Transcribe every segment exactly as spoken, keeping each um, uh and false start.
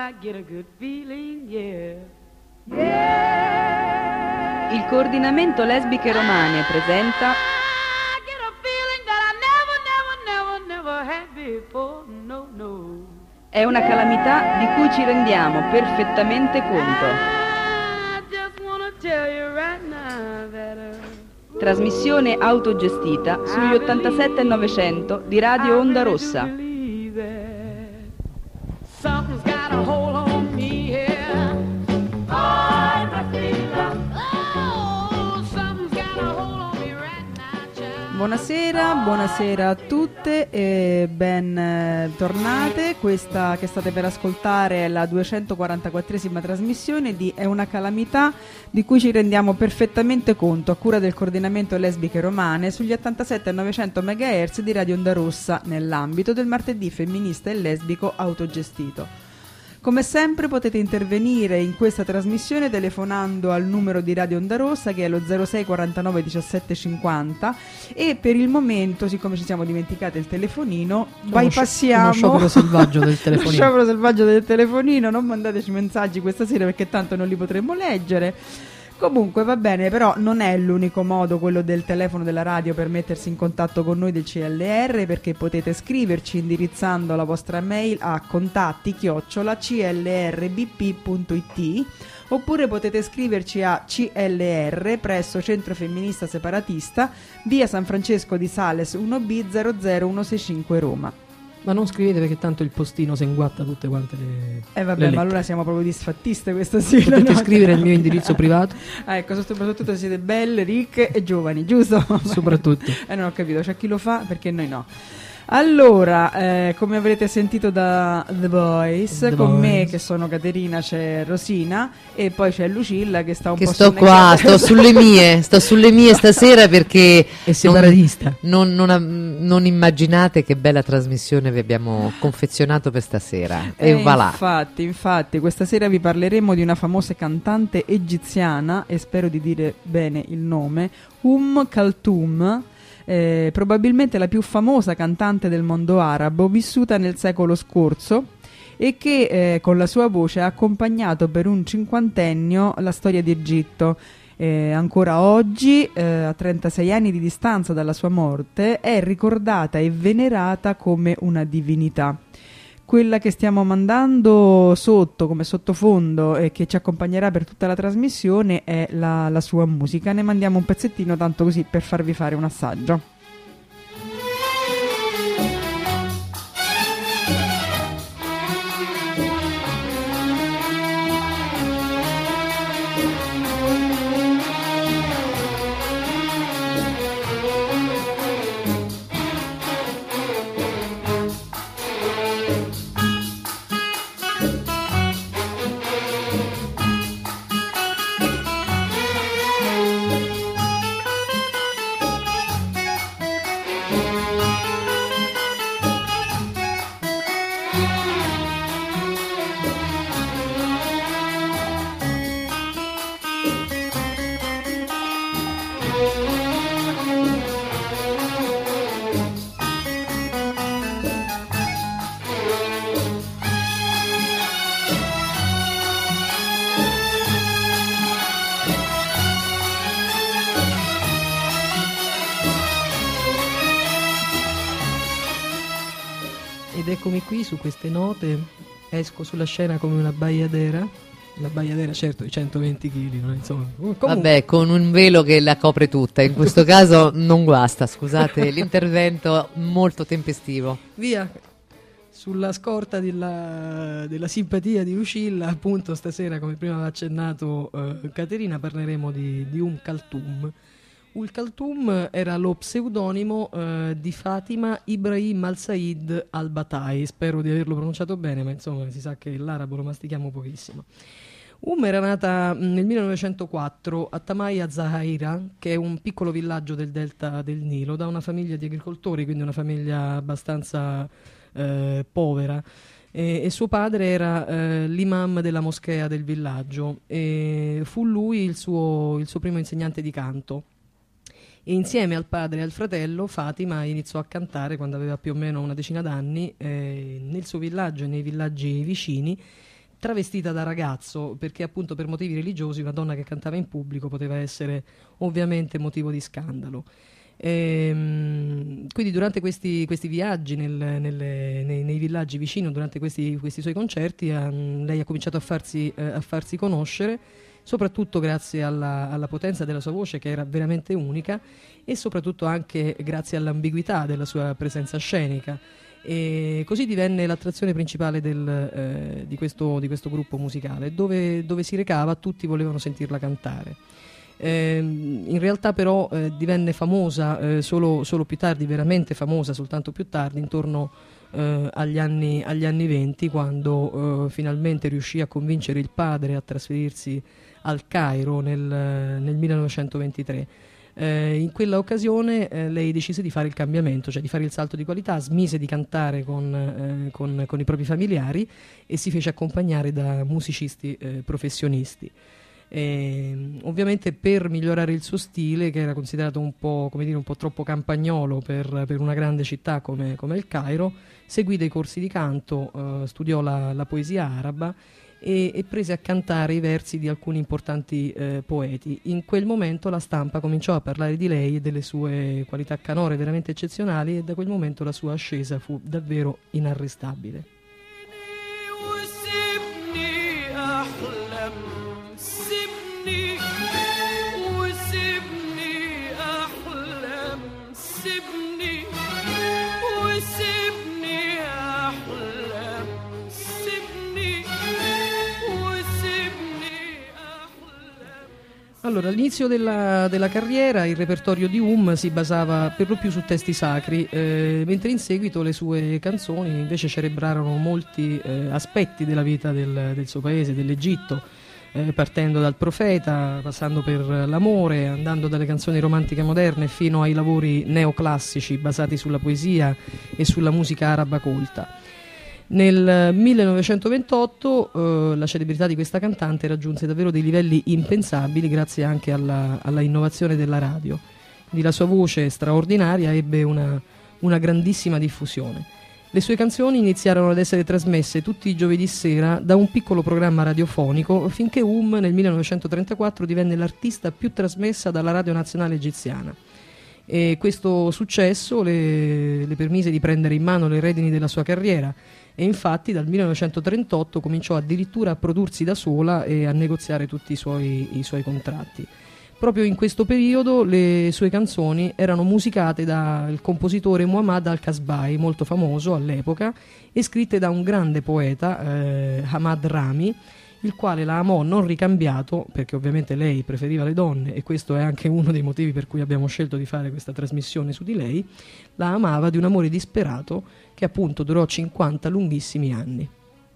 I get a good feeling, yeah. Yeah. Il coordinamento lesbiche romane presenta I get a feeling that I never, never, never, never had before, no, no. È una calamità di cui ci rendiamo perfettamente conto. I just wanna tell you right now that uh, Trasmissione autogestita sugli ottantasette e novecento di Radio Onda Rossa. Something's got a hold on me here. Oh, something's got a hold on me right now, child. Buonasera, buonasera a tutte e ben eh, tornate. Questa che state per ascoltare è la duecentoquarantaquattresima trasmissione di È una calamità, di cui ci rendiamo perfettamente conto, a cura del coordinamento lesbiche romane sugli ottantasette e novecento megahertz di Radio Onda Rossa, nell'ambito del martedì femminista e lesbico autogestito. Come sempre potete intervenire in questa trasmissione telefonando al numero di Radio Onda Rossa, che è lo zero sei quarantanove diciassette cinquanta, e per il momento, siccome ci siamo dimenticati il telefonino, bypassiamo uno sciopero selvaggio del telefonino. Lo sciopero selvaggio del telefonino. Non mandateci messaggi questa sera perché tanto non li potremo leggere. Comunque va bene, però non è l'unico modo quello del telefono della radio per mettersi in contatto con noi del C L R, perché potete scriverci indirizzando la vostra mail a contatti chiocciola c l r b p punto i t, oppure potete scriverci a C L R presso Centro Femminista Separatista, via San Francesco di Sales uno B zero zero uno sei cinque Roma. Ma non scrivete perché tanto il postino si inguatta tutte quante le. Eh vabbè, le ma allora siamo proprio disfattiste questa sera. Potete no? scrivere il mio indirizzo privato. Ah, ecco, soprattutto se siete belle, ricche e giovani, giusto? Soprattutto. Eh, non ho capito, c'è chi lo fa, perché noi no. Allora, eh, come avrete sentito da The Boys, The con Boys. me che sono Caterina c'è Rosina e poi c'è Lucilla che sta un Che po' sto qua, sto sulle mie, sto sulle mie stasera perché È separatista. non, non, non, non immaginate che bella trasmissione vi abbiamo confezionato per stasera. E Eh, va là. infatti, infatti, questa sera vi parleremo di una famosa cantante egiziana, e spero di dire bene il nome, Umm Kalthum, eh, probabilmente la più famosa cantante del mondo arabo, vissuta nel secolo scorso, e che eh, con la sua voce ha accompagnato per un cinquantennio la storia di Egitto. Eh, ancora oggi, eh, a trentasei anni di distanza dalla sua morte, è ricordata e venerata come una divinità. Quella che stiamo mandando sotto come sottofondo e che ci accompagnerà per tutta la trasmissione è la, la sua musica. Ne mandiamo un pezzettino tanto così per farvi fare un assaggio. Ed eccomi qui su queste note, esco sulla scena come una baiadera. La baiadera, certo, di centoventi chili, no? Insomma. Comunque, Vabbè, con un velo che la copre tutta. In questo caso non guasta, scusate, l'intervento molto tempestivo. via. Sulla scorta della, della simpatia di Lucilla, appunto stasera, come prima aveva accennato eh, Caterina, parleremo di, di Umm Kalthum. Umm Kalthum era lo pseudonimo eh, di Fatima Ibrahim al-Said al-Batai. Spero di averlo pronunciato bene, ma insomma si sa che l'arabo lo mastichiamo pochissimo. Umm era nata mh, nel millenovecentoquattro a Tamaya Zahaira, che è un piccolo villaggio del delta del Nilo, da una famiglia di agricoltori, quindi una famiglia abbastanza eh, povera. E, e suo padre era eh, l'imam della moschea del villaggio, e fu lui il suo, il suo primo insegnante di canto. E insieme al padre e al fratello Fatima iniziò a cantare quando aveva più o meno una decina d'anni eh, nel suo villaggio e nei villaggi vicini, travestita da ragazzo, perché appunto per motivi religiosi una donna che cantava in pubblico poteva essere ovviamente motivo di scandalo. Ehm, quindi durante questi, questi viaggi nel, nelle, nei, nei villaggi vicino, durante questi, questi suoi concerti, um, lei ha cominciato a farsi, eh, a farsi conoscere, soprattutto grazie alla, alla potenza della sua voce, che era veramente unica, e soprattutto anche grazie all'ambiguità della sua presenza scenica. E così divenne l'attrazione principale del, eh, di, questo, di questo gruppo musicale, dove, dove si recava tutti volevano sentirla cantare. Eh, in realtà però eh, divenne famosa eh, solo, solo più tardi, veramente famosa soltanto più tardi, intorno eh, agli, anni, agli anni venti, quando eh, finalmente riuscì a convincere il padre a trasferirsi al Cairo nel, nel millenovecentoventitré. Eh, in quella occasione eh, lei decise di fare il cambiamento, cioè di fare il salto di qualità, smise di cantare con, eh, con, con i propri familiari e si fece accompagnare da musicisti eh, professionisti. E, ovviamente per migliorare il suo stile, che era considerato un po', come dire, un po' troppo campagnolo per, per una grande città come, come il Cairo, seguì dei corsi di canto, eh, studiò la, la poesia araba e, e prese a cantare i versi di alcuni importanti eh, poeti. In quel momento la stampa cominciò a parlare di lei e delle sue qualità canore veramente eccezionali, e da quel momento la sua ascesa fu davvero inarrestabile. Allora, all'inizio della, della carriera il repertorio di Um si basava per lo più su testi sacri, eh, mentre in seguito le sue canzoni invece celebrarono molti eh, aspetti della vita del, del suo paese, dell'Egitto, eh, partendo dal profeta, passando per l'amore, andando dalle canzoni romantiche moderne fino ai lavori neoclassici basati sulla poesia e sulla musica araba colta. Nel millenovecentoventotto eh, la celebrità di questa cantante raggiunse davvero dei livelli impensabili grazie anche alla, alla innovazione della radio. Quindi la sua voce straordinaria ebbe una, una grandissima diffusione. Le sue canzoni iniziarono ad essere trasmesse tutti i giovedì sera da un piccolo programma radiofonico, finché Um nel millenovecentotrentaquattro divenne l'artista più trasmessa dalla radio nazionale egiziana. E questo successo le, le permise di prendere in mano le redini della sua carriera, e infatti dal millenovecentotrentotto cominciò addirittura a prodursi da sola e a negoziare tutti i suoi, i suoi contratti. Proprio in questo periodo le sue canzoni erano musicate dal compositore Muhammad al-Kasbai, molto famoso all'epoca, e scritte da un grande poeta, eh, Hamad Rami, il quale la amò non ricambiato, perché ovviamente lei preferiva le donne, e questo è anche uno dei motivi per cui abbiamo scelto di fare questa trasmissione su di lei. La amava di un amore disperato che appunto durò cinquanta lunghissimi anni.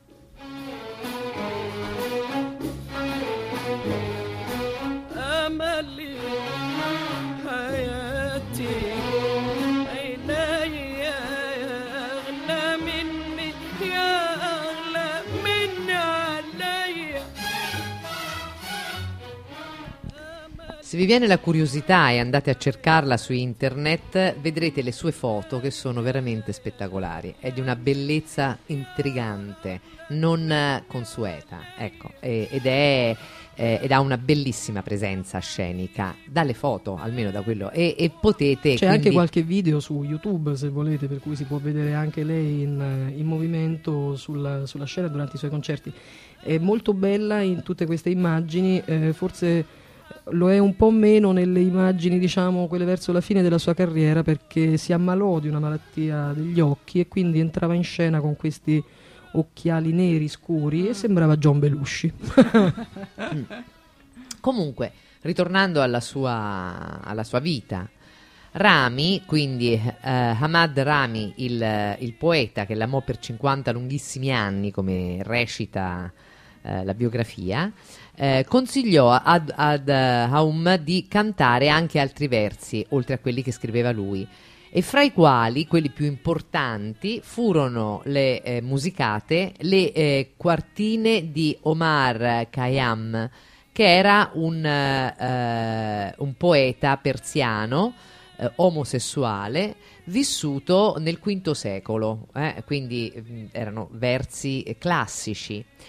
Se vi viene la curiosità e andate a cercarla su internet, vedrete le sue foto che sono veramente spettacolari. È di una bellezza intrigante, non consueta, ecco, e, ed è eh, ed ha una bellissima presenza scenica dalle foto, almeno da quello, e, e potete c'è quindi... anche qualche video su YouTube, se volete, per cui si può vedere anche lei in, in movimento sulla, sulla scena durante i suoi concerti. È molto bella in tutte queste immagini, eh, forse lo è un po' meno nelle immagini, diciamo, quelle verso la fine della sua carriera, perché si ammalò di una malattia degli occhi e quindi entrava in scena con questi occhiali neri scuri e sembrava John Belushi. mm. Comunque, ritornando alla sua, alla sua vita, Rami, quindi eh, Hamad Rami, il, il poeta che l'amò per cinquanta lunghissimi anni, come recita eh, la biografia, Eh, consigliò ad, ad uh, Aum di cantare anche altri versi oltre a quelli che scriveva lui, e fra i quali quelli più importanti furono le eh, musicate le eh, quartine di Omar Khayyam, che era un, eh, un poeta persiano eh, omosessuale vissuto nel quinto secolo, eh, quindi mh, erano versi classici.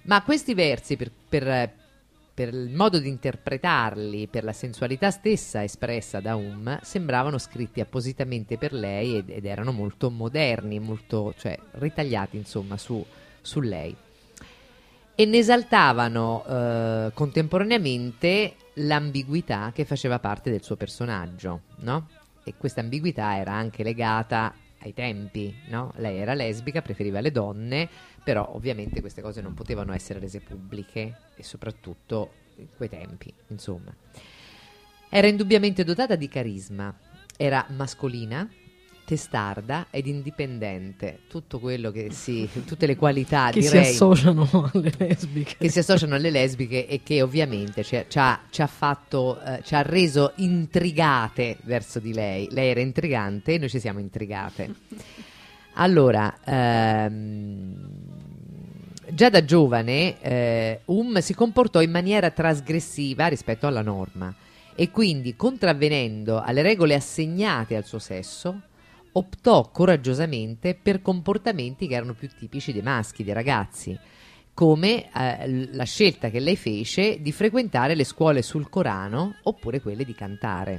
Ma questi versi, per, per, per il modo di interpretarli, per la sensualità stessa espressa da Um, sembravano scritti appositamente per lei ed, ed erano molto moderni, molto, cioè ritagliati insomma su, su lei. E ne esaltavano eh, contemporaneamente l'ambiguità che faceva parte del suo personaggio, no? E questa ambiguità era anche legata ai tempi, no? Lei era lesbica, preferiva le donne, però ovviamente queste cose non potevano essere rese pubbliche, e soprattutto in quei tempi, insomma. Era indubbiamente dotata di carisma, era mascolina, testarda ed indipendente, tutto quello che si, tutte le qualità che direi, si associano alle lesbiche, che si associano alle lesbiche e che ovviamente ci ha, ci ha, ci ha fatto, eh, ci ha reso intrigate verso di lei. Lei era intrigante e noi ci siamo intrigate. Allora, ehm, già da giovane eh, Um si comportò in maniera trasgressiva rispetto alla norma e quindi, contravvenendo alle regole assegnate al suo sesso, optò coraggiosamente per comportamenti che erano più tipici dei maschi, dei ragazzi, come eh, la scelta che lei fece di frequentare le scuole sul Corano oppure quelle di cantare.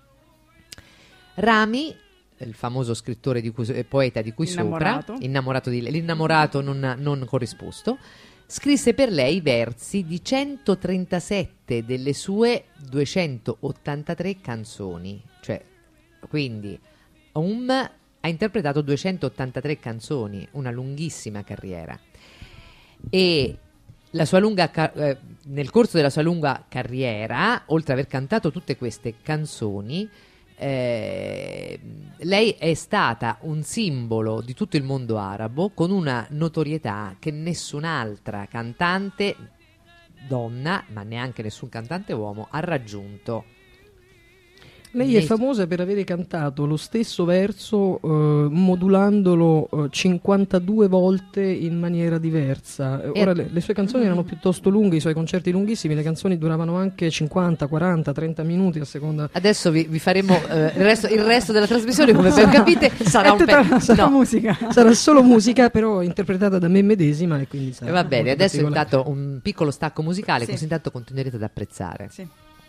Rami, il famoso scrittore di cui, eh, poeta di cui Innamorato. sopra, innamorato di lei, l'innamorato non, non corrisposto, scrisse per lei versi di centotrentasette delle sue duecentottantatré canzoni, cioè quindi Um ha interpretato duecentottantatré canzoni, una lunghissima carriera, e la sua lunga ca- eh, nel corso della sua lunga carriera, oltre ad aver cantato tutte queste canzoni, eh, lei è stata un simbolo di tutto il mondo arabo, con una notorietà che nessun'altra cantante donna, ma neanche nessun cantante uomo, ha raggiunto. Lei è famosa per avere cantato lo stesso verso eh, modulandolo eh, cinquantadue volte in maniera diversa. Eh, Ora le, le sue canzoni erano piuttosto lunghe, i suoi concerti lunghissimi, le canzoni duravano anche cinquanta, quaranta, trenta minuti a seconda. Adesso vi, vi faremo eh, il, resto, il resto della trasmissione, come ben capite, sarà un tutta- pe- sarà no. musica. Sarà solo musica, però interpretata da me medesima, e quindi sarà E va bene, molto adesso particolare. intanto un piccolo stacco musicale, Sì. così intanto continuerete ad apprezzare. Sì.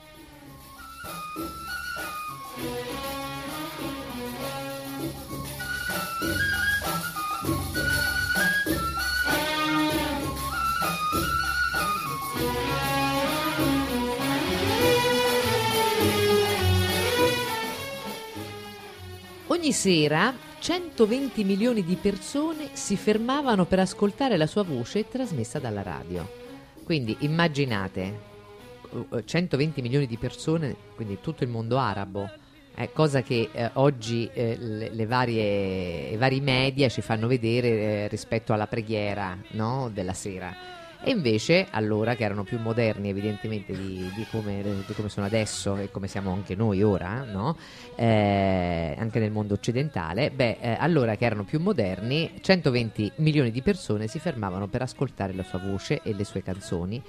Ogni sera centoventi milioni di persone si fermavano per ascoltare la sua voce trasmessa dalla radio. Quindi immaginate uh, centoventi milioni di persone, quindi tutto il mondo arabo, eh, cosa che eh, oggi eh, le, le varie, i vari media ci fanno vedere eh, rispetto alla preghiera, no, della sera. E invece, allora, che erano più moderni evidentemente di, di, come, di come sono adesso e come siamo anche noi ora, no? Eh, anche nel mondo occidentale, beh, eh, allora che erano più moderni, centoventi milioni di persone si fermavano per ascoltare la sua voce e le sue canzoni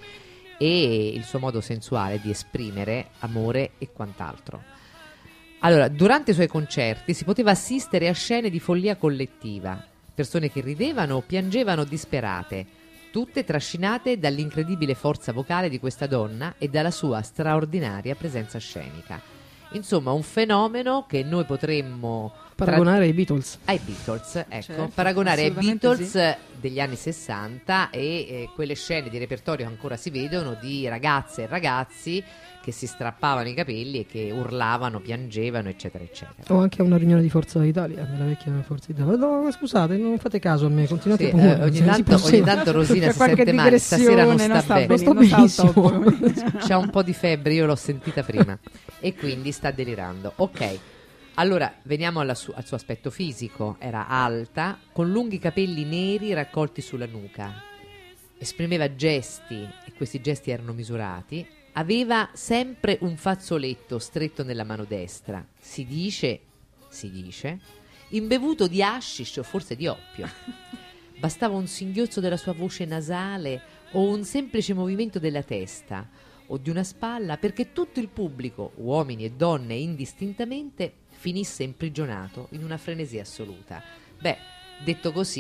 e il suo modo sensuale di esprimere amore e quant'altro. Allora, durante i suoi concerti si poteva assistere a scene di follia collettiva, persone che ridevano o piangevano disperate, tutte trascinate dall'incredibile forza vocale di questa donna e dalla sua straordinaria presenza scenica. Insomma, un fenomeno che noi potremmo Paragonare tra- ai Beatles. ai Beatles, ecco, Certo, paragonare ai assolutamente Beatles sì. degli anni sessanta e eh, quelle scene di repertorio che ancora si vedono di ragazze e ragazzi che si strappavano i capelli e che urlavano, piangevano, eccetera, eccetera. O anche a una riunione di Forza Italia, della vecchia Forza Italia. No, scusate, non fate caso a me, continuate Sì, pure. eh, ogni, se si tanto, può ogni sempre. tanto Rosina C'è si qualche sente male, stasera non digressione, sta non bene. sta Non sta benissimo, non sta benissimo. top. C'ha un po' di febbre, io l'ho sentita prima e quindi sta delirando. Ok, allora veniamo alla su- al suo aspetto fisico. Era alta, con lunghi capelli neri raccolti sulla nuca, esprimeva gesti e questi gesti erano misurati. Aveva sempre un fazzoletto stretto nella mano destra, si dice, si dice, imbevuto di hashish o forse di oppio. Bastava un singhiozzo della sua voce nasale o un semplice movimento della testa o di una spalla perché tutto il pubblico, uomini e donne indistintamente, finisse imprigionato in una frenesia assoluta. Beh, detto così,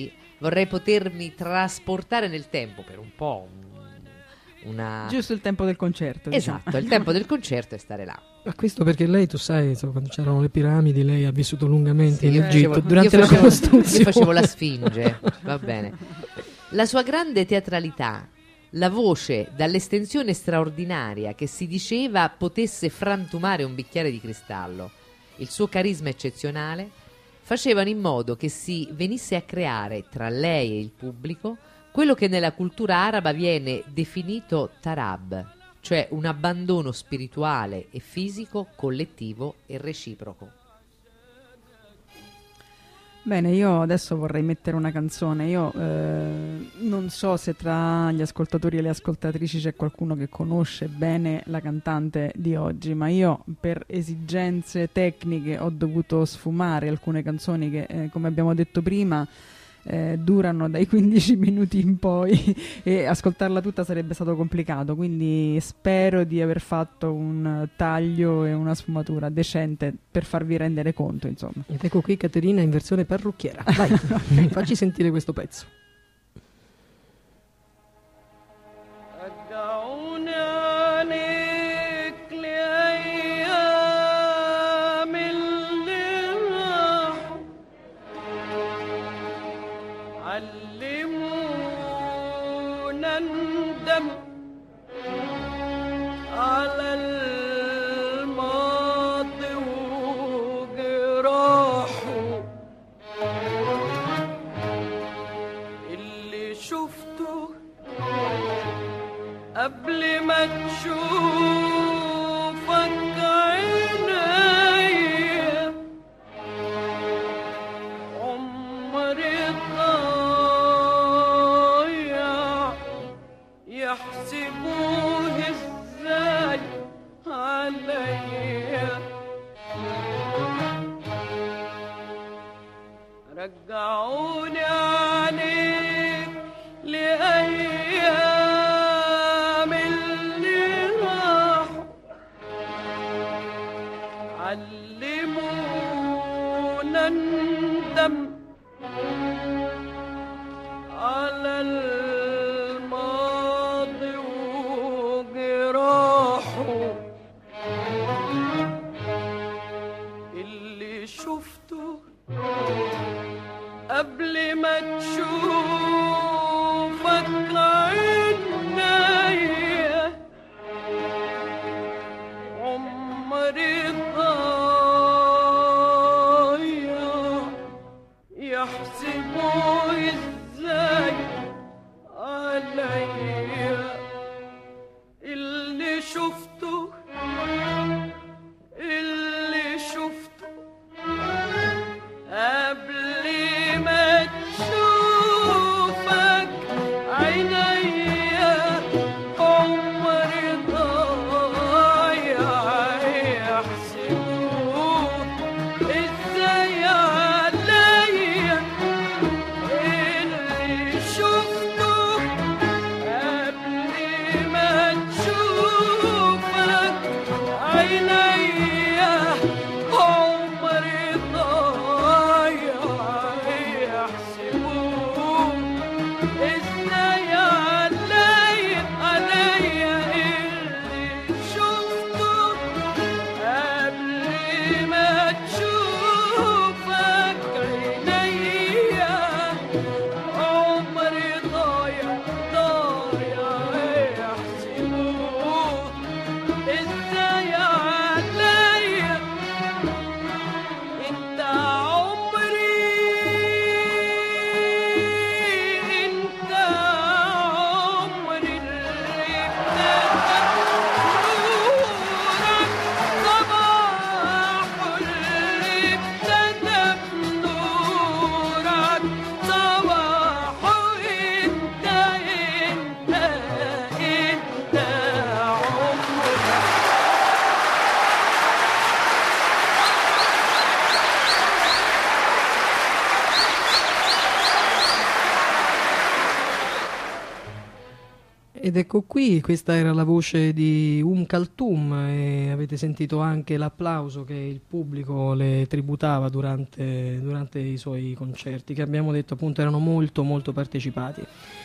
vorrei potermi trasportare nel tempo per un po'. un- Una... Giusto il tempo del concerto. diciamo. Esatto, il tempo del concerto è stare là. Ma questo perché lei, tu sai, insomma, quando c'erano le piramidi, lei ha vissuto lungamente Sì, in io Egitto facevo- durante io la facevo- costruzione. Io facevo la Sfinge, va bene. La sua grande teatralità, la voce dall'estensione straordinaria che si diceva potesse frantumare un bicchiere di cristallo, il suo carisma eccezionale, facevano in modo che si venisse a creare tra lei e il pubblico quello che nella cultura araba viene definito tarab, cioè un abbandono spirituale e fisico collettivo e reciproco. Bene, io adesso vorrei mettere una canzone. Io eh, non so se tra gli ascoltatori e le ascoltatrici c'è qualcuno che conosce bene la cantante di oggi, ma io per esigenze tecniche ho dovuto sfumare alcune canzoni che, eh, come abbiamo detto prima, eh, durano dai quindici minuti in poi e ascoltarla tutta sarebbe stato complicato, quindi spero di aver fatto un taglio e una sfumatura decente per farvi rendere conto, insomma. Ed ecco qui Caterina in versione parrucchiera. Vai, facci sentire questo pezzo. رجعوني عليك لأيام اللي راحوا علمونا ندم على الماضي وجراحه اللي شفته قبل ما تشوفك عينيا عمري ضايع يحسبوه ازاي عليا رجعوني عليك لأيام اللي راحوا علمونا ندم على الماضي وجراحه اللي شفته قبل ما تشوفك عينيا عمري ضايع يحسبوه ازاي عليا اللي شفته اللي شفته قبل ما تشوفك Ed ecco qui, questa era la voce di Um Kalthum e avete sentito anche l'applauso che il pubblico le tributava durante, durante i suoi concerti, che abbiamo detto appunto erano molto molto partecipati.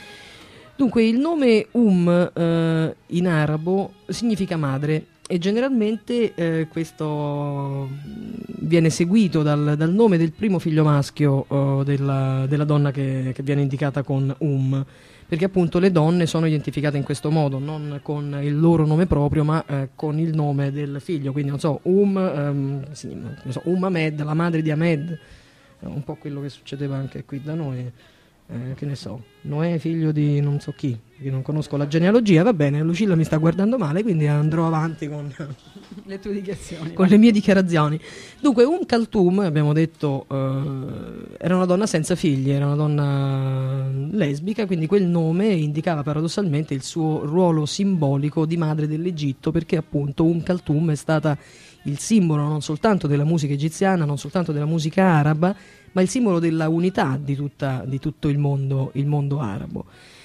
Dunque il nome Um eh, in arabo significa madre e generalmente eh, questo viene seguito dal, dal nome del primo figlio maschio eh, della, della donna che, che viene indicata con Um, perché appunto le donne sono identificate in questo modo, non con il loro nome proprio, ma eh, con il nome del figlio. Quindi non so, Um, ehm, sì, non so, Um Ahmed, la madre di Ahmed, un po' quello che succedeva anche qui da noi, eh, che ne so, Noè figlio di non so chi, che non conosco la genealogia, va bene, Lucilla mi sta guardando male, quindi andrò avanti con le tue dichiarazioni. con le mie dichiarazioni. Dunque, Um Kalthum, abbiamo detto, eh, era una donna senza figli, era una donna lesbica, quindi quel nome indicava paradossalmente il suo ruolo simbolico di madre dell'Egitto, perché appunto Um Kalthum è stata il simbolo non soltanto della musica egiziana, non soltanto della musica araba, ma il simbolo della unità di, tutta, di tutto il mondo, il mondo arabo.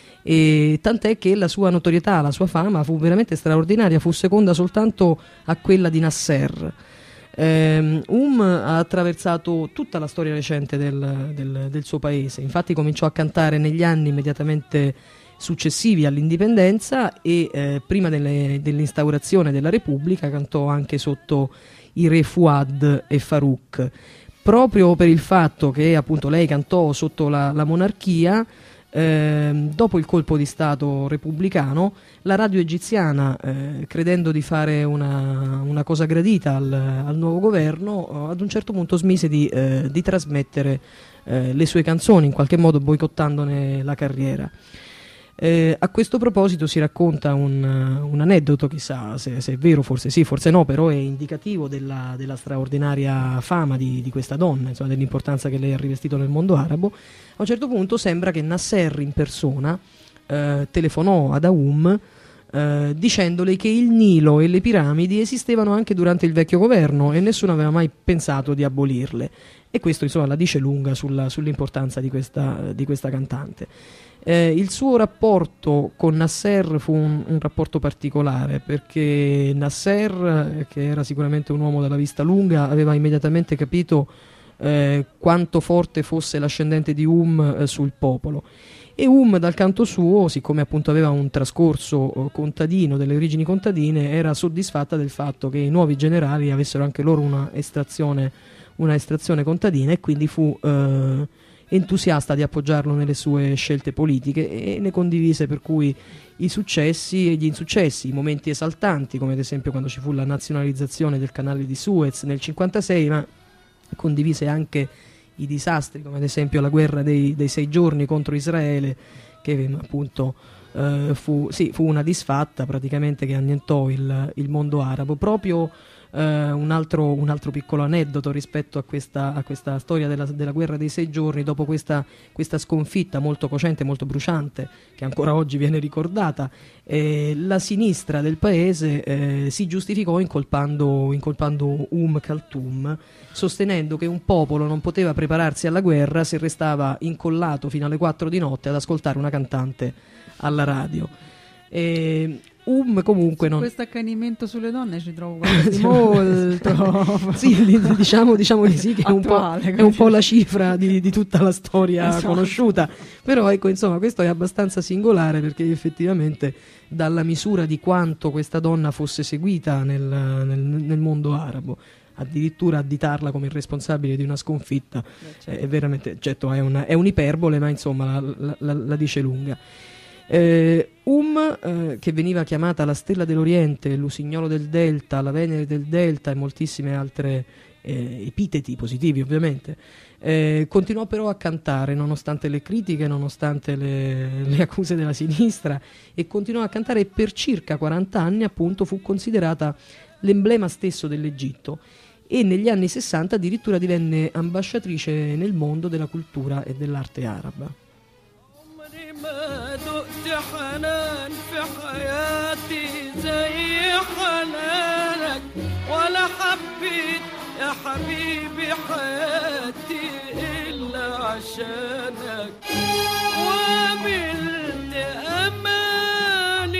E tant'è che la sua notorietà, la sua fama fu veramente straordinaria, fu seconda soltanto a quella di Nasser. Um, um ha attraversato tutta la storia recente del, del, del suo paese, infatti cominciò a cantare negli anni immediatamente successivi all'indipendenza e eh, prima delle, dell'instaurazione della Repubblica cantò anche sotto i re Fuad e Farouk. Proprio per il fatto che appunto lei cantò sotto la, la monarchia, eh, dopo il colpo di stato repubblicano, la radio egiziana, eh, credendo di fare una, una cosa gradita al, al nuovo governo, ad un certo punto smise di, eh, di trasmettere eh, le sue canzoni, in qualche modo boicottandone la carriera. Eh, a questo proposito si racconta un, un aneddoto, chissà se, se è vero, forse sì, forse no, però è indicativo della, della straordinaria fama di, di questa donna, insomma, dell'importanza che lei ha rivestito nel mondo arabo. A un certo punto sembra che Nasser in persona eh, telefonò ad Aum eh, dicendole che il Nilo e le piramidi esistevano anche durante il vecchio governo e nessuno aveva mai pensato di abolirle, e questo insomma la dice lunga sulla, sull'importanza di questa, di questa cantante. Eh, il suo rapporto con Nasser fu un, un rapporto particolare, perché Nasser, che era sicuramente un uomo dalla vista lunga, aveva immediatamente capito eh, quanto forte fosse l'ascendente di Um eh, sul popolo, e Um dal canto suo, siccome appunto aveva un trascorso eh, contadino, delle origini contadine, era soddisfatta del fatto che i nuovi generali avessero anche loro una estrazione, una estrazione contadina, e quindi fu eh, entusiasta di appoggiarlo nelle sue scelte politiche e ne condivise per cui i successi e gli insuccessi, i momenti esaltanti, come ad esempio quando ci fu la nazionalizzazione del canale di Suez nel cinquantasei, ma condivise anche i disastri, come ad esempio la guerra dei, dei sei giorni contro Israele, che appunto eh, fu, sì, fu una disfatta praticamente che annientò il, il mondo arabo. Proprio Uh, un, altro, un altro piccolo aneddoto rispetto a questa, a questa storia della, della guerra dei sei giorni. Dopo questa, questa sconfitta molto cocente, molto bruciante, che ancora oggi viene ricordata, eh, la sinistra del paese eh, si giustificò incolpando, incolpando Um Kalthum, sostenendo che un popolo non poteva prepararsi alla guerra se restava incollato fino alle quattro di notte ad ascoltare una cantante alla radio. E Um comunque non... Questo accanimento sulle donne ci trovo qualcosa di molto sì, diciamo, diciamo di sì, che è un, po', è un po' la cifra di, di tutta la storia esatto. conosciuta, però ecco, insomma, questo è abbastanza singolare, perché effettivamente dalla misura di quanto questa donna fosse seguita nel, nel, nel mondo arabo, addirittura additarla come responsabile di una sconfitta, eh, certo. è veramente, certo, è, una, è un'iperbole, ma insomma la, la, la dice lunga. Eh, Um, eh, che veniva chiamata la Stella dell'Oriente, l'Usignolo del Delta, la Venere del Delta e moltissime altre eh, epiteti positivi ovviamente, eh, continuò però a cantare nonostante le critiche, nonostante le, le accuse della sinistra, e continuò a cantare, e per circa quaranta anni appunto fu considerata l'emblema stesso dell'Egitto, e negli anni sessanta addirittura divenne ambasciatrice nel mondo della cultura e dell'arte araba. ما دقت حنان في حياتي زي حنانك ولا حبيت يا حبيبي حياتي إلا عشانك وقبلت أمان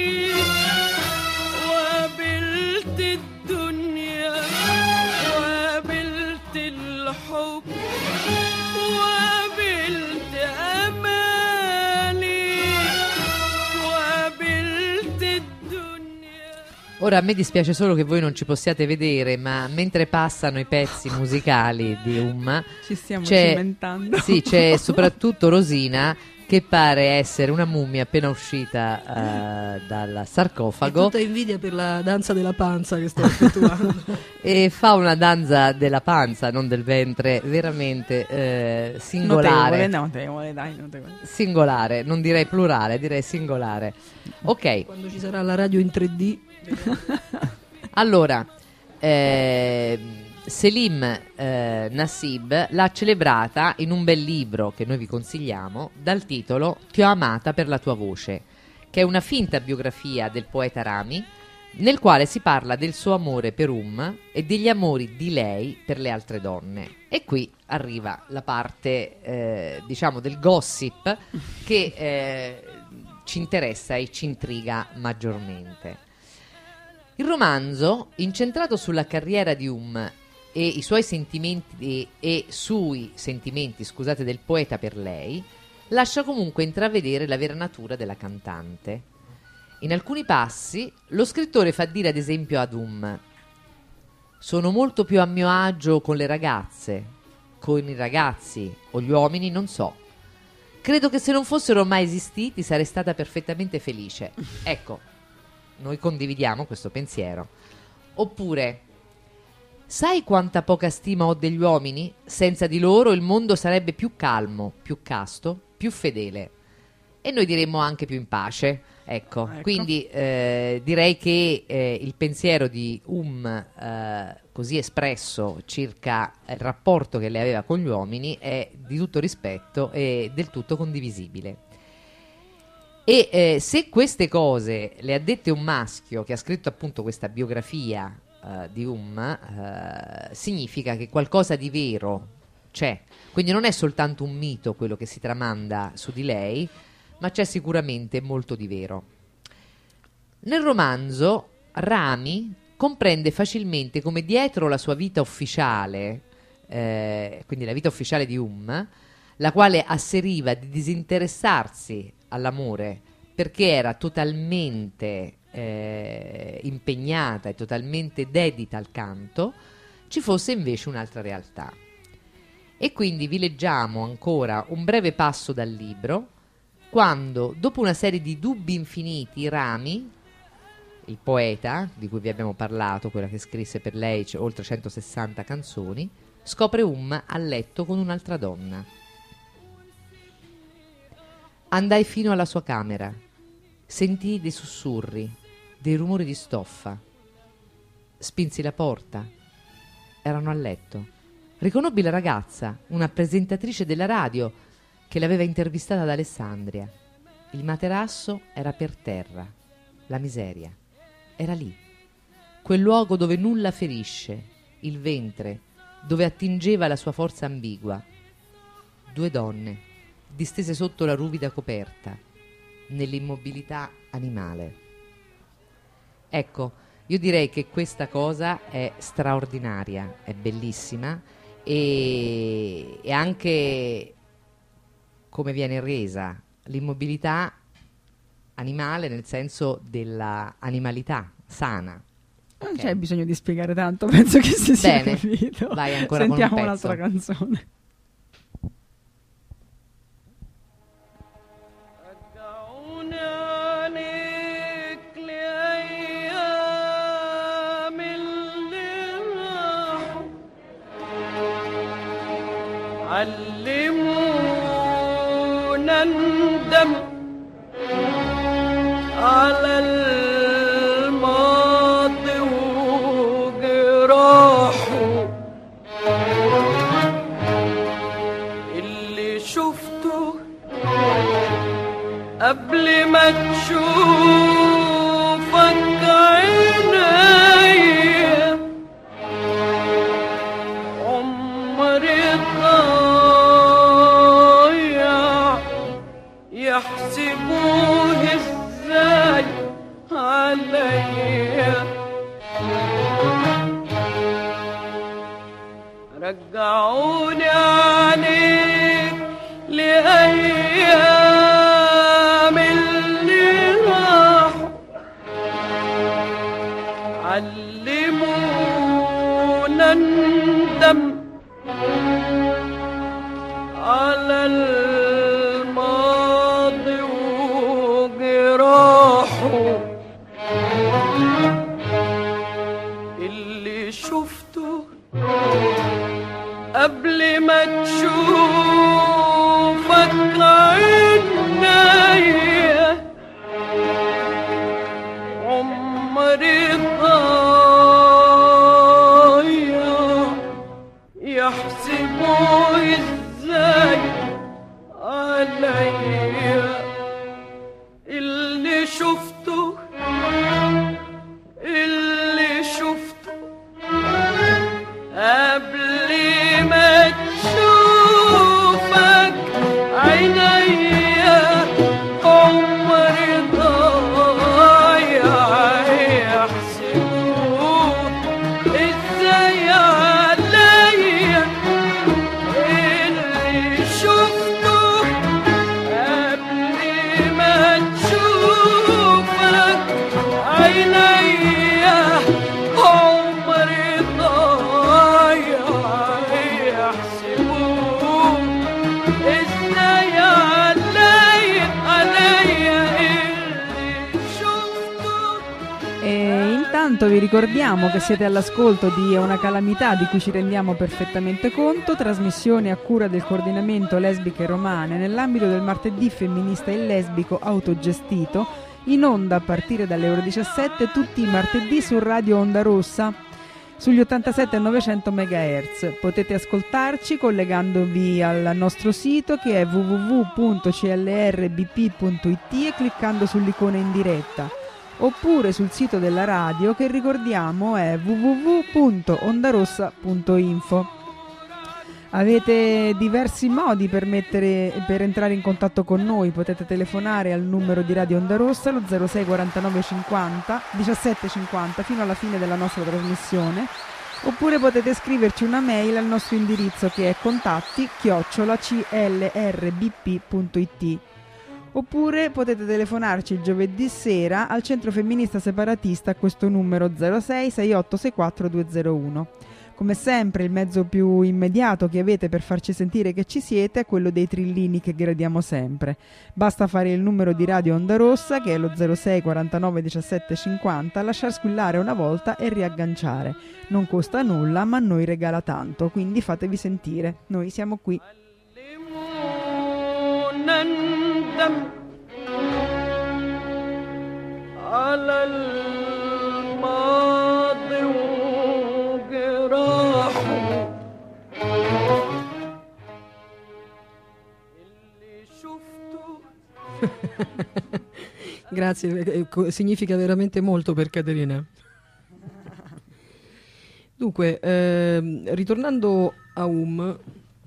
Ora a me dispiace solo che voi non ci possiate vedere, ma mentre passano i pezzi musicali di Umma Ci stiamo c'è, cimentando. sì, c'è soprattutto Rosina che pare essere una mummia appena uscita uh, dal È sarcofago tutta invidia per la danza della panza che sto effettuando. e fa una danza della panza, non del ventre, veramente eh, singolare. Notevole, notevole, dai, notevole. Singolare, non direi plurale, direi singolare. Ok, Quando ci sarà la radio in tre D. allora, eh, Selim eh, Nassib l'ha celebrata in un bel libro che noi vi consigliamo dal titolo Ti ho amata per la tua voce, che è una finta biografia del poeta Rami, nel quale si parla del suo amore per Um e degli amori di lei per le altre donne. E qui arriva la parte, eh, diciamo, del gossip che eh, ci interessa e ci intriga maggiormente. Il romanzo, incentrato sulla carriera di Um e i suoi sentimenti e sui sentimenti, scusate, del poeta per lei, lascia comunque intravedere la vera natura della cantante. In alcuni passi, lo scrittore fa dire ad esempio ad Um: sono molto più a mio agio con le ragazze, con i ragazzi o gli uomini non so. Credo che se non fossero mai esistiti sarei stata perfettamente felice. Ecco, noi condividiamo questo pensiero. Oppure: sai quanta poca stima ho degli uomini? Senza di loro il mondo sarebbe più calmo, più casto, più fedele. E noi diremmo anche più in pace. Ecco, Ecco. quindi eh, direi che eh, il pensiero di Um, eh, così espresso circa il rapporto che lei aveva con gli uomini, è di tutto rispetto e del tutto condivisibile. E eh, se queste cose le ha dette un maschio che ha scritto appunto questa biografia Uh, di Um, uh, significa che qualcosa di vero c'è, quindi non è soltanto un mito quello che si tramanda su di lei, ma c'è sicuramente molto di vero. Nel romanzo Rami comprende facilmente come dietro la sua vita ufficiale, eh, quindi la vita ufficiale di Um, la quale asseriva di disinteressarsi all'amore perché era totalmente Eh, impegnata e totalmente dedita al canto, ci fosse invece un'altra realtà. E quindi vi leggiamo ancora un breve passo dal libro, quando, dopo una serie di dubbi infiniti, Rami, il poeta di cui vi abbiamo parlato, quella che scrisse per lei c- oltre centosessanta canzoni, scopre Um a letto con un'altra donna. Andai fino alla sua camera, sentii dei sussurri, dei rumori di stoffa. Spinsi la porta. Erano a letto. Riconobbi la ragazza, una presentatrice della radio che l'aveva intervistata ad Alessandria. Il materasso era per terra. La miseria era lì. Quel luogo dove nulla ferisce, il ventre, dove attingeva la sua forza ambigua. Due donne, distese sotto la ruvida coperta, nell'immobilità animale. Ecco, io direi che questa cosa è straordinaria, è bellissima e, e anche come viene resa l'immobilità animale nel senso della animalità sana. Non Ok. c'è bisogno di spiegare tanto, penso che si sia Bene, capito. vai ancora con un Sentiamo pezzo. un'altra canzone. رجعوني عليك لأيام اللي راحوا علمونا ندم على الماضي وجراحه اللي شفته قبل ما تشوفك عينيا عمري ضايع يحسبوه ازاي عليا رجعوني عليك لأيام اللي راحوا intanto vi ricordiamo che siete all'ascolto di Una calamità di cui ci rendiamo perfettamente conto, trasmissione a cura del coordinamento lesbiche romane nell'ambito del martedì femminista e lesbico autogestito, in onda a partire dalle ore diciassette tutti i martedì su Radio Onda Rossa sugli ottantasette e novecento megahertz. Potete ascoltarci collegandovi al nostro sito che è w w w punto c l r b p punto i t e cliccando sull'icona in diretta, oppure sul sito della radio che ricordiamo è w w w punto ondarossa punto info. Avete diversi modi per, mettere, per entrare in contatto con noi. Potete telefonare al numero di Radio Onda Rossa, lo zero sei quarantanove cinquanta diciassette cinquanta, fino alla fine della nostra trasmissione, oppure potete scriverci una mail al nostro indirizzo che è contatti chiocciola c l r b p punto i t, oppure potete telefonarci il giovedì sera al Centro Femminista Separatista a questo numero zero sei sei otto sei quattro due zero uno. Come sempre il mezzo più immediato che avete per farci sentire che ci siete è quello dei trillini che gradiamo sempre. Basta fare il numero di Radio Onda Rossa che è lo zero sei quarantanove diciassette cinquanta, lasciar squillare una volta e riagganciare. Non costa nulla ma a noi regala tanto, quindi fatevi sentire. Noi siamo qui. نندم على الماضي وجراحه اللي شفته. Grazie, eh, co- significa veramente molto per Caterina. Dunque, ehm, ritornando a Um,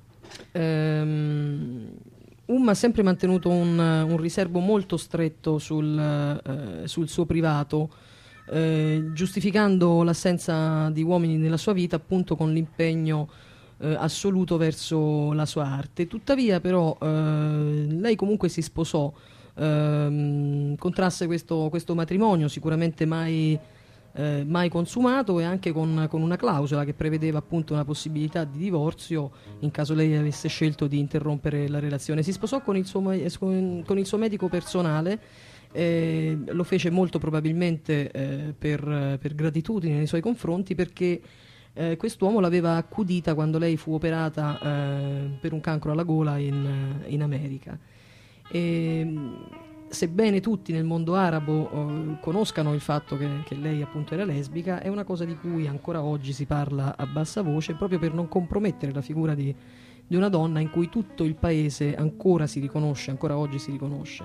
ehm, Um ha sempre mantenuto un, un riservo molto stretto sul, eh, sul suo privato, eh, giustificando l'assenza di uomini nella sua vita appunto con l'impegno eh, assoluto verso la sua arte. Tuttavia però eh, lei comunque si sposò, ehm, contrasse questo, questo matrimonio sicuramente mai, eh, mai consumato, e anche con, con una clausola che prevedeva appunto una possibilità di divorzio in caso lei avesse scelto di interrompere la relazione. Si sposò con il suo, con il suo medico personale, eh, lo fece molto probabilmente eh, per, per gratitudine nei suoi confronti, perché eh, quest'uomo l'aveva accudita quando lei fu operata eh, per un cancro alla gola in, in America. E, sebbene tutti nel mondo arabo eh, conoscano il fatto che, che lei appunto era lesbica, è una cosa di cui ancora oggi si parla a bassa voce, proprio per non compromettere la figura di, di una donna in cui tutto il paese ancora si riconosce, ancora oggi si riconosce.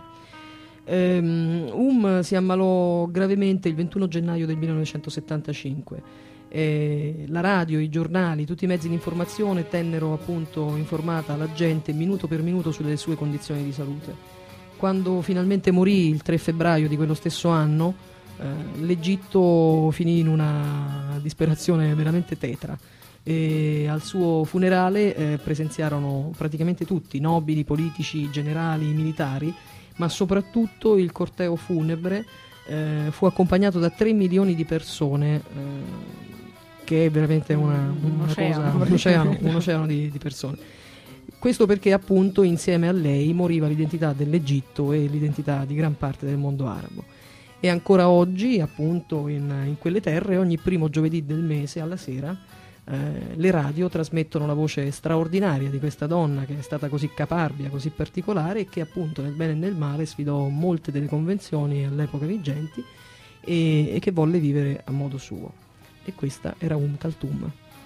Um, Um si ammalò gravemente il ventuno gennaio del millenovecentosettantacinque. E la radio, i giornali, tutti i mezzi di informazione tennero appunto informata la gente minuto per minuto sulle sue condizioni di salute. Quando finalmente morì il tre febbraio di quello stesso anno, eh, l'Egitto finì in una disperazione veramente tetra, e al suo funerale eh, presenziarono praticamente tutti, nobili, politici, generali, militari, ma soprattutto il corteo funebre eh, fu accompagnato da tre milioni di persone, eh, che è veramente una, una oceano, cosa, un oceano, un oceano di, di persone. Questo perché appunto insieme a lei moriva l'identità dell'Egitto e l'identità di gran parte del mondo arabo. E ancora oggi appunto in, in quelle terre ogni primo giovedì del mese alla sera eh, le radio trasmettono la voce straordinaria di questa donna che è stata così caparbia, così particolare, e che appunto nel bene e nel male sfidò molte delle convenzioni all'epoca vigenti e, e che volle vivere a modo suo. E questa era Um Kalthum.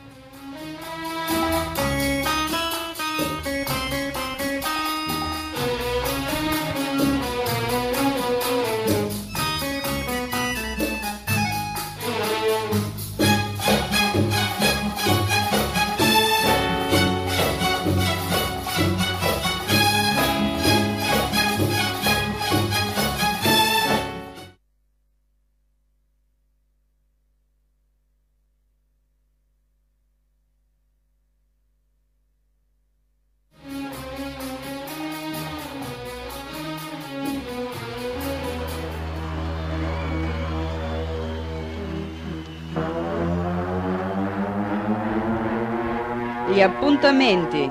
Gli appuntamenti.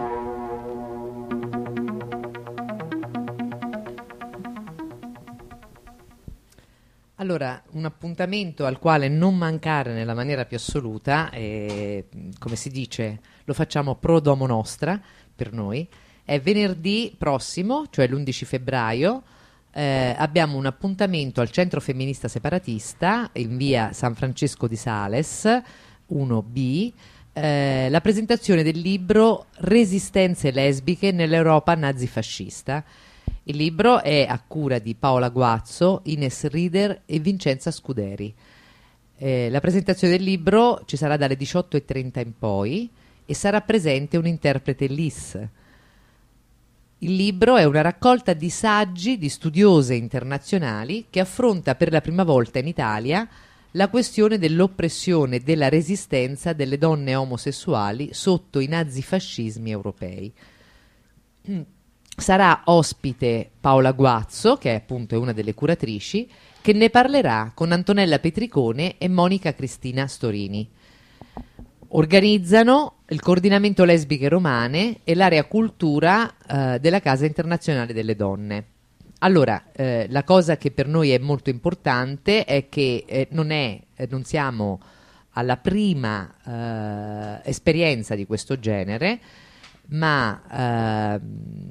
Allora, un appuntamento al quale non mancare nella maniera più assoluta, e, come si dice, lo facciamo pro domo nostra per noi, è venerdì prossimo, cioè l'undici febbraio, eh, abbiamo un appuntamento al Centro Femminista Separatista in via San Francesco di Sales uno B, eh, la presentazione del libro Resistenze lesbiche nell'Europa nazifascista. Il libro è a cura di Paola Guazzo, Ines Rieder e Vincenza Scuderi. Eh, la presentazione del libro ci sarà dalle diciotto e trenta in poi e sarà presente un interprete L I S. Il libro è una raccolta di saggi di studiose internazionali che affronta per la prima volta in Italia la questione dell'oppressione e della resistenza delle donne omosessuali sotto i nazifascismi europei. Sarà ospite Paola Guazzo, che è appunto una delle curatrici, che ne parlerà con Antonella Petricone e Monica Cristina Storini. Organizzano il Coordinamento Lesbiche Romane e l'area cultura eh, della Casa Internazionale delle Donne. Allora, eh, la cosa che per noi è molto importante è che eh, non, è, eh, non siamo alla prima eh, esperienza di questo genere, ma... Eh,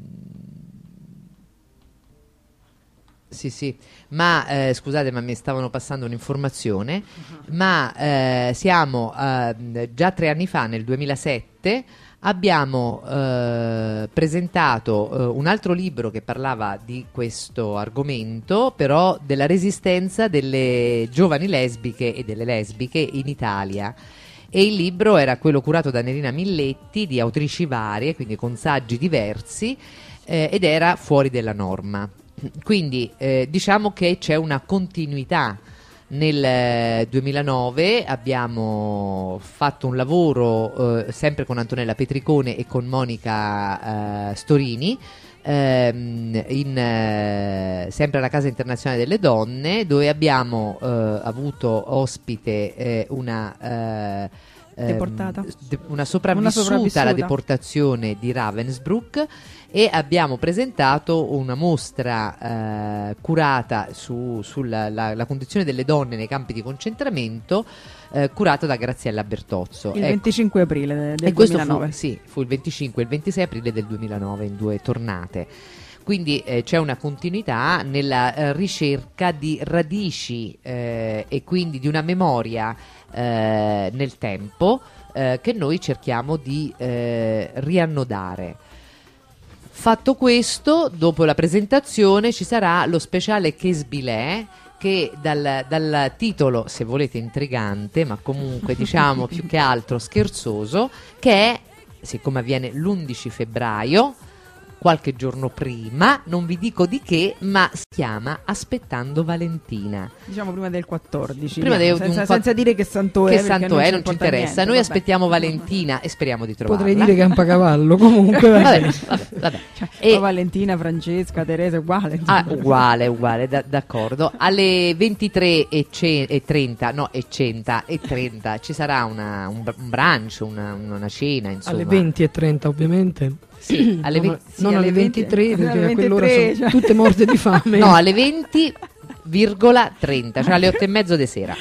Sì, sì, ma eh, scusate, ma mi stavano passando un'informazione, uh-huh. ma eh, siamo eh, già tre anni fa, nel duemilasette, abbiamo eh, presentato eh, un altro libro che parlava di questo argomento, però della resistenza delle giovani lesbiche e delle lesbiche in Italia. E il libro era quello curato da Nerina Milletti, di autrici varie, quindi con saggi diversi, eh, ed era Fuori della norma. Quindi eh, diciamo che c'è una continuità. Nel eh, duemilanove abbiamo fatto un lavoro eh, sempre con Antonella Petricone e con Monica eh, Storini ehm, in, eh, sempre alla Casa Internazionale delle Donne, dove abbiamo eh, avuto ospite eh, una eh, Deportata. De- una sopravvissuta, una sopravvissuta alla deportazione di Ravensbrück, e abbiamo presentato una mostra eh, curata su, sulla la, la condizione delle donne nei campi di concentramento, eh, curata da Graziella Bertozzo. Il ecco. venticinque aprile de- del e questo duemilanove. fu, sì, fu il venticinque e il ventisei aprile del duemilanove, in due tornate. Quindi eh, c'è una continuità nella eh, ricerca di radici eh, e quindi di una memoria eh, nel tempo eh, che noi cerchiamo di eh, riannodare. Fatto questo, dopo la presentazione ci sarà lo speciale Kesbilè, che dal, dal titolo, se volete intrigante, ma comunque diciamo più che altro scherzoso, che è, siccome avviene l'undici febbraio, qualche giorno prima, non vi dico di che, ma si chiama Aspettando Valentina. Diciamo prima del quattordici, Prima diciamo, de- senza, un fa- senza dire che santo è, che perché santo non è, ci non ci importa interessa. niente, Noi vabbè. aspettiamo Valentina e speriamo di trovarla. Potrei dire che è un pagavallo, comunque. vabbè, vabbè, vabbè. Cioè, E- poi Valentina, Francesca, Teresa, uguale. insomma. Ah, uguale, uguale, da- d'accordo. Alle ventitré e trenta, no, e cento e trenta ci sarà una, un, br- un brunch, una, una cena, insomma. Alle venti e trenta ovviamente. Sì, alle non, ve- sì, non alle alle venti- ventitré, perché alle a quell'ora ventitré, sono cioè. tutte morte di fame. no, alle venti virgola trenta, cioè alle otto e mezzo di sera.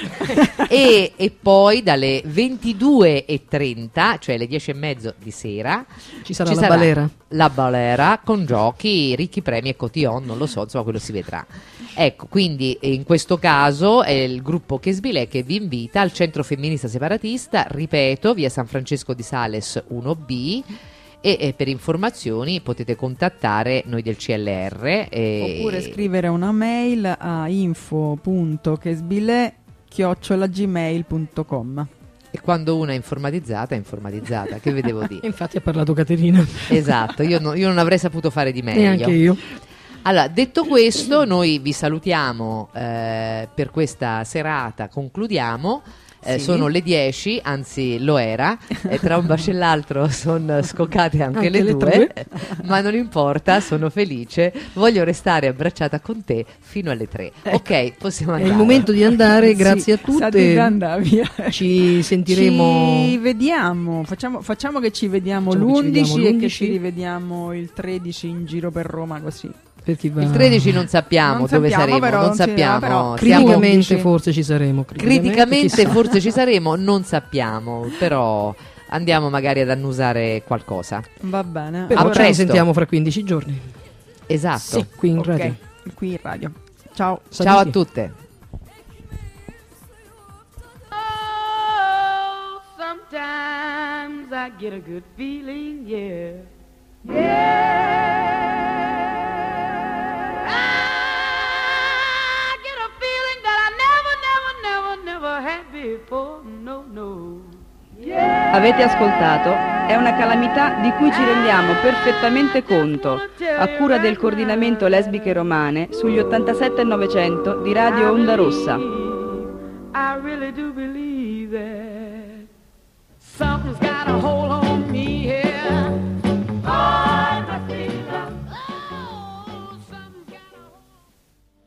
e, e poi dalle ventidue e trenta, cioè alle dieci e mezzo di sera, Ci sarà la balera. la balera con giochi, ricchi premi e cotillon, non lo so, insomma quello si vedrà. Ecco, quindi in questo caso è il gruppo Kesbilè che vi invita al Centro Femminista Separatista, ripeto, via San Francesco di Sales uno B, e, e per informazioni potete contattare noi del C L R e... Oppure scrivere una mail a info punto kesbilè chiocciola gmail punto com. E quando una è informatizzata, è informatizzata, che vedevo dire. Infatti ha parlato Caterina. Esatto, io, no- io non avrei saputo fare di meglio. Neanche io. Allora, detto questo, noi vi salutiamo eh, per questa serata, concludiamo. Eh, Sì. Sono le dieci, anzi lo era, e tra un bacio e l'altro sono scoccate anche, Anche le, le due, tre. ma non importa, sono felice, voglio restare abbracciata con te fino alle tre. Ok, possiamo È andare. il momento di andare, grazie Sì, a sa di tutte. andare via. Ci sentiremo. Ci vediamo, facciamo, facciamo che ci vediamo Facciamo che ci l'undici vediamo e che l'undici. ci rivediamo il tredici in giro per Roma, così. per chi va. Il tredici non sappiamo Non dove sappiamo, saremo, però, non non si- sappiamo. però- Siamo- Criticamente undici. forse ci saremo. criticamente chissà. forse ci saremo, non sappiamo, però andiamo magari ad annusare qualcosa. Va bene. Però A ci presto. risentiamo fra quindici giorni. Esatto. Sì, qui in Ok, radio. qui in radio. Ciao. Ciao a Saluti. tutte. Oh, sometimes I get a good feeling, yeah. Yeah. I get a feeling that I never, never, never, never had before. No, no. Yeah. Avete ascoltato? È una calamità di cui ci rendiamo perfettamente conto, a cura del coordinamento lesbiche romane sugli ottantasette e novecento di Radio Onda Rossa. I really do believe